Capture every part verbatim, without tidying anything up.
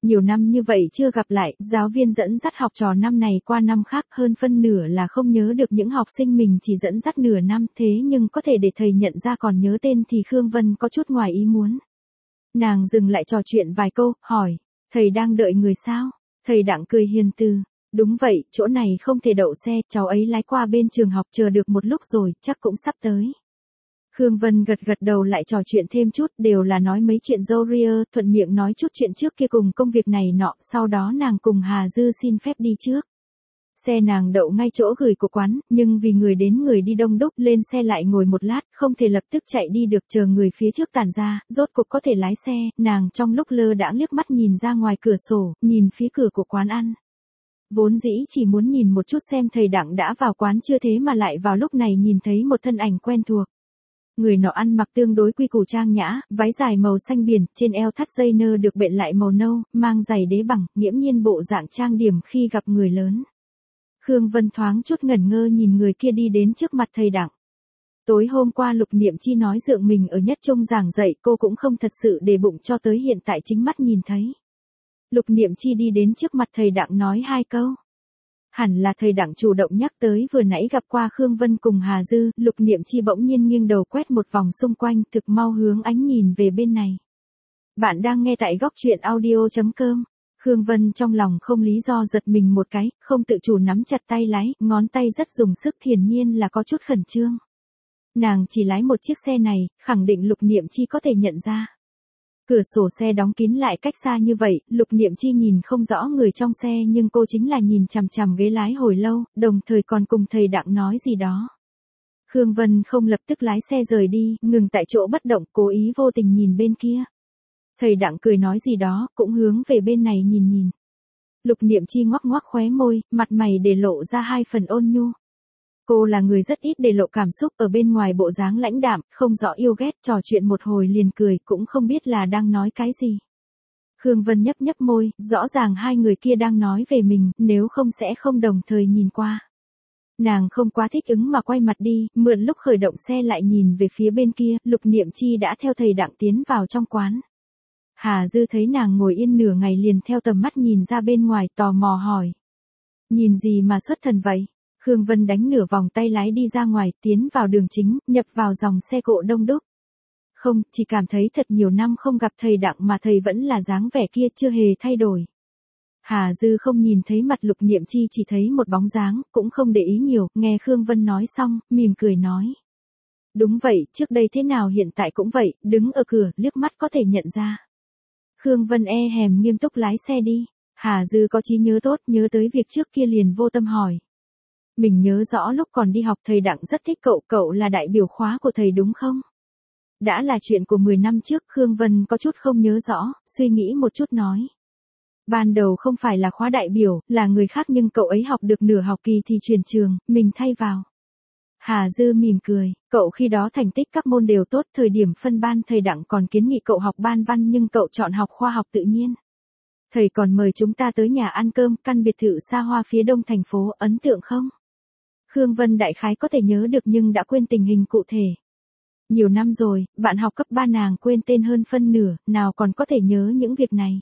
Nhiều năm như vậy chưa gặp lại, giáo viên dẫn dắt học trò năm này qua năm khác, hơn phân nửa là không nhớ được những học sinh mình chỉ dẫn dắt nửa năm, thế nhưng có thể để thầy nhận ra còn nhớ tên thì Khương Vân có chút ngoài ý muốn. Nàng dừng lại trò chuyện vài câu, hỏi, thầy đang đợi người sao? Thầy Đặng cười hiền từ, đúng vậy, chỗ này không thể đậu xe, cháu ấy lái qua bên trường học chờ được một lúc rồi, chắc cũng sắp tới. Khương Vân gật gật đầu lại trò chuyện thêm chút, đều là nói mấy chuyện dâu ria, thuận miệng nói chút chuyện trước kia cùng công việc này nọ, sau đó nàng cùng Hà Dư xin phép đi trước. Xe nàng đậu ngay chỗ gửi của quán, nhưng vì người đến người đi đông đúc, lên xe lại ngồi một lát, không thể lập tức chạy đi được, chờ người phía trước tản ra, rốt cục có thể lái xe, nàng trong lúc lơ đãng liếc mắt nhìn ra ngoài cửa sổ, nhìn phía cửa của quán ăn. Vốn dĩ chỉ muốn nhìn một chút xem thầy Đặng đã vào quán chưa, thế mà lại vào lúc này nhìn thấy một thân ảnh quen thuộc. Người nọ ăn mặc tương đối quy củ trang nhã, váy dài màu xanh biển, trên eo thắt dây nơ được bện lại màu nâu, mang giày đế bằng, nghiễm nhiên bộ dạng trang điểm khi gặp người lớn. Khương Vân thoáng chút ngẩn ngơ nhìn người kia đi đến trước mặt thầy Đặng. Tối hôm qua Lục Niệm Chi nói dượng mình ở nhất trung giảng dạy, cô cũng không thật sự để bụng cho tới hiện tại chính mắt nhìn thấy. Lục Niệm Chi đi đến trước mặt thầy Đặng nói hai câu. Hẳn là thầy Đặng chủ động nhắc tới vừa nãy gặp qua Khương Vân cùng Hà Dư, Lục Niệm Chi bỗng nhiên nghiêng đầu quét một vòng xung quanh, thực mau hướng ánh nhìn về bên này. Bạn đang nghe tại góc truyện audio chấm com. Khương Vân trong lòng không lý do giật mình một cái, không tự chủ nắm chặt tay lái, ngón tay rất dùng sức, hiển nhiên là có chút khẩn trương. Nàng chỉ lái một chiếc xe này, khẳng định Lục Niệm Chi có thể nhận ra. Cửa sổ xe đóng kín lại cách xa như vậy, Lục Niệm Chi nhìn không rõ người trong xe nhưng cô chính là nhìn chằm chằm ghế lái hồi lâu, đồng thời còn cùng thầy Đặng nói gì đó. Khương Vân không lập tức lái xe rời đi, ngừng tại chỗ bất động, cố ý vô tình nhìn bên kia. Thầy Đặng cười nói gì đó, cũng hướng về bên này nhìn nhìn. Lục Niệm Chi ngoắc ngoắc khóe môi, mặt mày để lộ ra hai phần ôn nhu. Cô là người rất ít để lộ cảm xúc, ở bên ngoài bộ dáng lãnh đạm, không rõ yêu ghét, trò chuyện một hồi liền cười, cũng không biết là đang nói cái gì. Khương Vân nhấp nhấp môi, rõ ràng hai người kia đang nói về mình, nếu không sẽ không đồng thời nhìn qua. Nàng không quá thích ứng mà quay mặt đi, mượn lúc khởi động xe lại nhìn về phía bên kia, Lục Niệm Chi đã theo thầy Đặng tiến vào trong quán. Hà Dư thấy nàng ngồi yên nửa ngày liền theo tầm mắt nhìn ra bên ngoài, tò mò hỏi. Nhìn gì mà xuất thần vậy? Khương Vân đánh nửa vòng tay lái đi ra ngoài, tiến vào đường chính, nhập vào dòng xe cộ đông đúc. Không, chỉ cảm thấy thật nhiều năm không gặp thầy Đặng mà thầy vẫn là dáng vẻ kia, chưa hề thay đổi. Hà Dư không nhìn thấy mặt Lục Niệm Chi, chỉ thấy một bóng dáng, cũng không để ý nhiều, nghe Khương Vân nói xong, mỉm cười nói. Đúng vậy, trước đây thế nào hiện tại cũng vậy, đứng ở cửa, liếc mắt có thể nhận ra. Khương Vân e hèm nghiêm túc lái xe đi. Hà Dư có trí nhớ tốt, nhớ tới việc trước kia liền vô tâm hỏi. Mình nhớ rõ lúc còn đi học thầy Đặng rất thích cậu, cậu là đại biểu khóa của thầy đúng không? Đã là chuyện của mười năm trước, Khương Vân có chút không nhớ rõ, suy nghĩ một chút nói. Ban đầu không phải là khóa đại biểu, là người khác nhưng cậu ấy học được nửa học kỳ thì chuyển trường, mình thay vào. Hà Dư mỉm cười, cậu khi đó thành tích các môn đều tốt, thời điểm phân ban thầy Đặng còn kiến nghị cậu học ban văn nhưng cậu chọn học khoa học tự nhiên. Thầy còn mời chúng ta tới nhà ăn cơm, căn biệt thự xa hoa phía đông thành phố, ấn tượng không? Khương Vân đại khái có thể nhớ được nhưng đã quên tình hình cụ thể. Nhiều năm rồi, bạn học cấp ba nàng quên tên hơn phân nửa, nào còn có thể nhớ những việc này.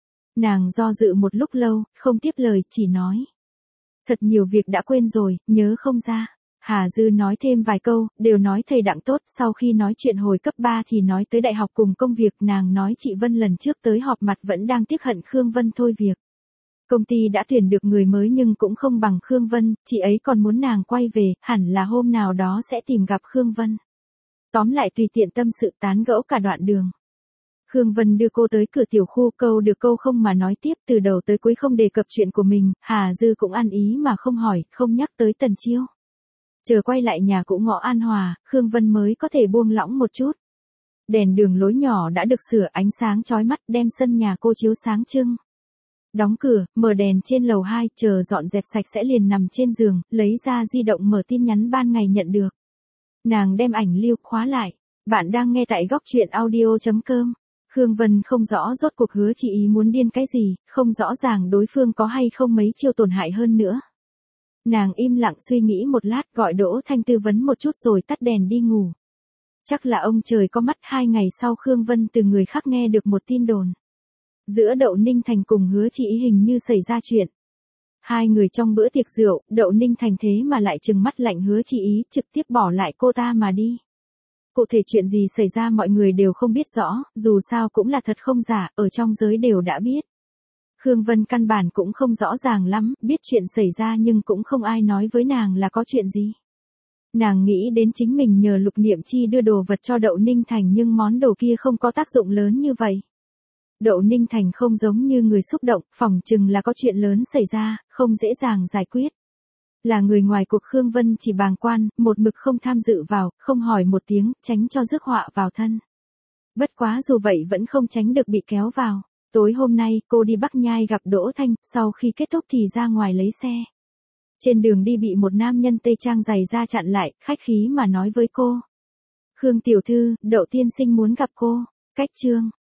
Nàng do dự một lúc lâu, không tiếp lời, chỉ nói. Thật nhiều việc đã quên rồi, nhớ không ra. Hà Dư nói thêm vài câu, đều nói thầy Đặng tốt, sau khi nói chuyện hồi cấp ba thì nói tới đại học cùng công việc, nàng nói chị Vân lần trước tới họp mặt vẫn đang tiếc hận Khương Vân thôi việc. Công ty đã tuyển được người mới nhưng cũng không bằng Khương Vân, chị ấy còn muốn nàng quay về, hẳn là hôm nào đó sẽ tìm gặp Khương Vân. Tóm lại tùy tiện tâm sự tán gẫu cả đoạn đường. Khương Vân đưa cô tới cửa tiểu khu, câu được câu không mà nói tiếp, từ đầu tới cuối không đề cập chuyện của mình, Hà Dư cũng ăn ý mà không hỏi, không nhắc tới Tần Chiêu. Chờ quay lại nhà cũ ngõ An Hòa, Khương Vân mới có thể buông lỏng một chút. Đèn đường lối nhỏ đã được sửa, ánh sáng chói mắt đem sân nhà cô chiếu sáng trưng. Đóng cửa, mở đèn trên lầu hai, chờ dọn dẹp sạch sẽ liền nằm trên giường, lấy ra di động mở tin nhắn ban ngày nhận được. Nàng đem ảnh lưu khóa lại. Bạn đang nghe tại góc truyện audio chấm com. Khương Vân không rõ rốt cuộc hứa chị ý muốn điên cái gì, không rõ ràng đối phương có hay không mấy chiêu tổn hại hơn nữa. Nàng im lặng suy nghĩ một lát, gọi Đỗ Thanh tư vấn một chút rồi tắt đèn đi ngủ. Chắc là ông trời có mắt. Hai ngày sau Khương Vân từ người khác nghe được một tin đồn. Giữa Đậu Ninh Thành cùng Hứa Chi Ý hình như xảy ra chuyện. Hai người trong bữa tiệc rượu, Đậu Ninh Thành thế mà lại trừng mắt lạnh Hứa Chi Ý, trực tiếp bỏ lại cô ta mà đi. Cụ thể chuyện gì xảy ra mọi người đều không biết rõ, dù sao cũng là thật không giả, ở trong giới đều đã biết. Khương Vân căn bản cũng không rõ ràng lắm, biết chuyện xảy ra nhưng cũng không ai nói với nàng là có chuyện gì. Nàng nghĩ đến chính mình nhờ Lục Niệm Chi đưa đồ vật cho Đậu Ninh Thành nhưng món đồ kia không có tác dụng lớn như vậy. Đậu Ninh Thành không giống như người xúc động, phỏng chừng là có chuyện lớn xảy ra, không dễ dàng giải quyết. Là người ngoài cuộc Khương Vân chỉ bàng quan, một mực không tham dự vào, không hỏi một tiếng, tránh cho rước họa vào thân. Bất quá dù vậy vẫn không tránh được bị kéo vào. Tối hôm nay, cô đi Bắc Nhai gặp Đỗ Thanh, sau khi kết thúc thì ra ngoài lấy xe. Trên đường đi bị một nam nhân tây trang dày da chặn lại, khách khí mà nói với cô. Khương tiểu thư, Đậu tiên sinh muốn gặp cô. Cách chương.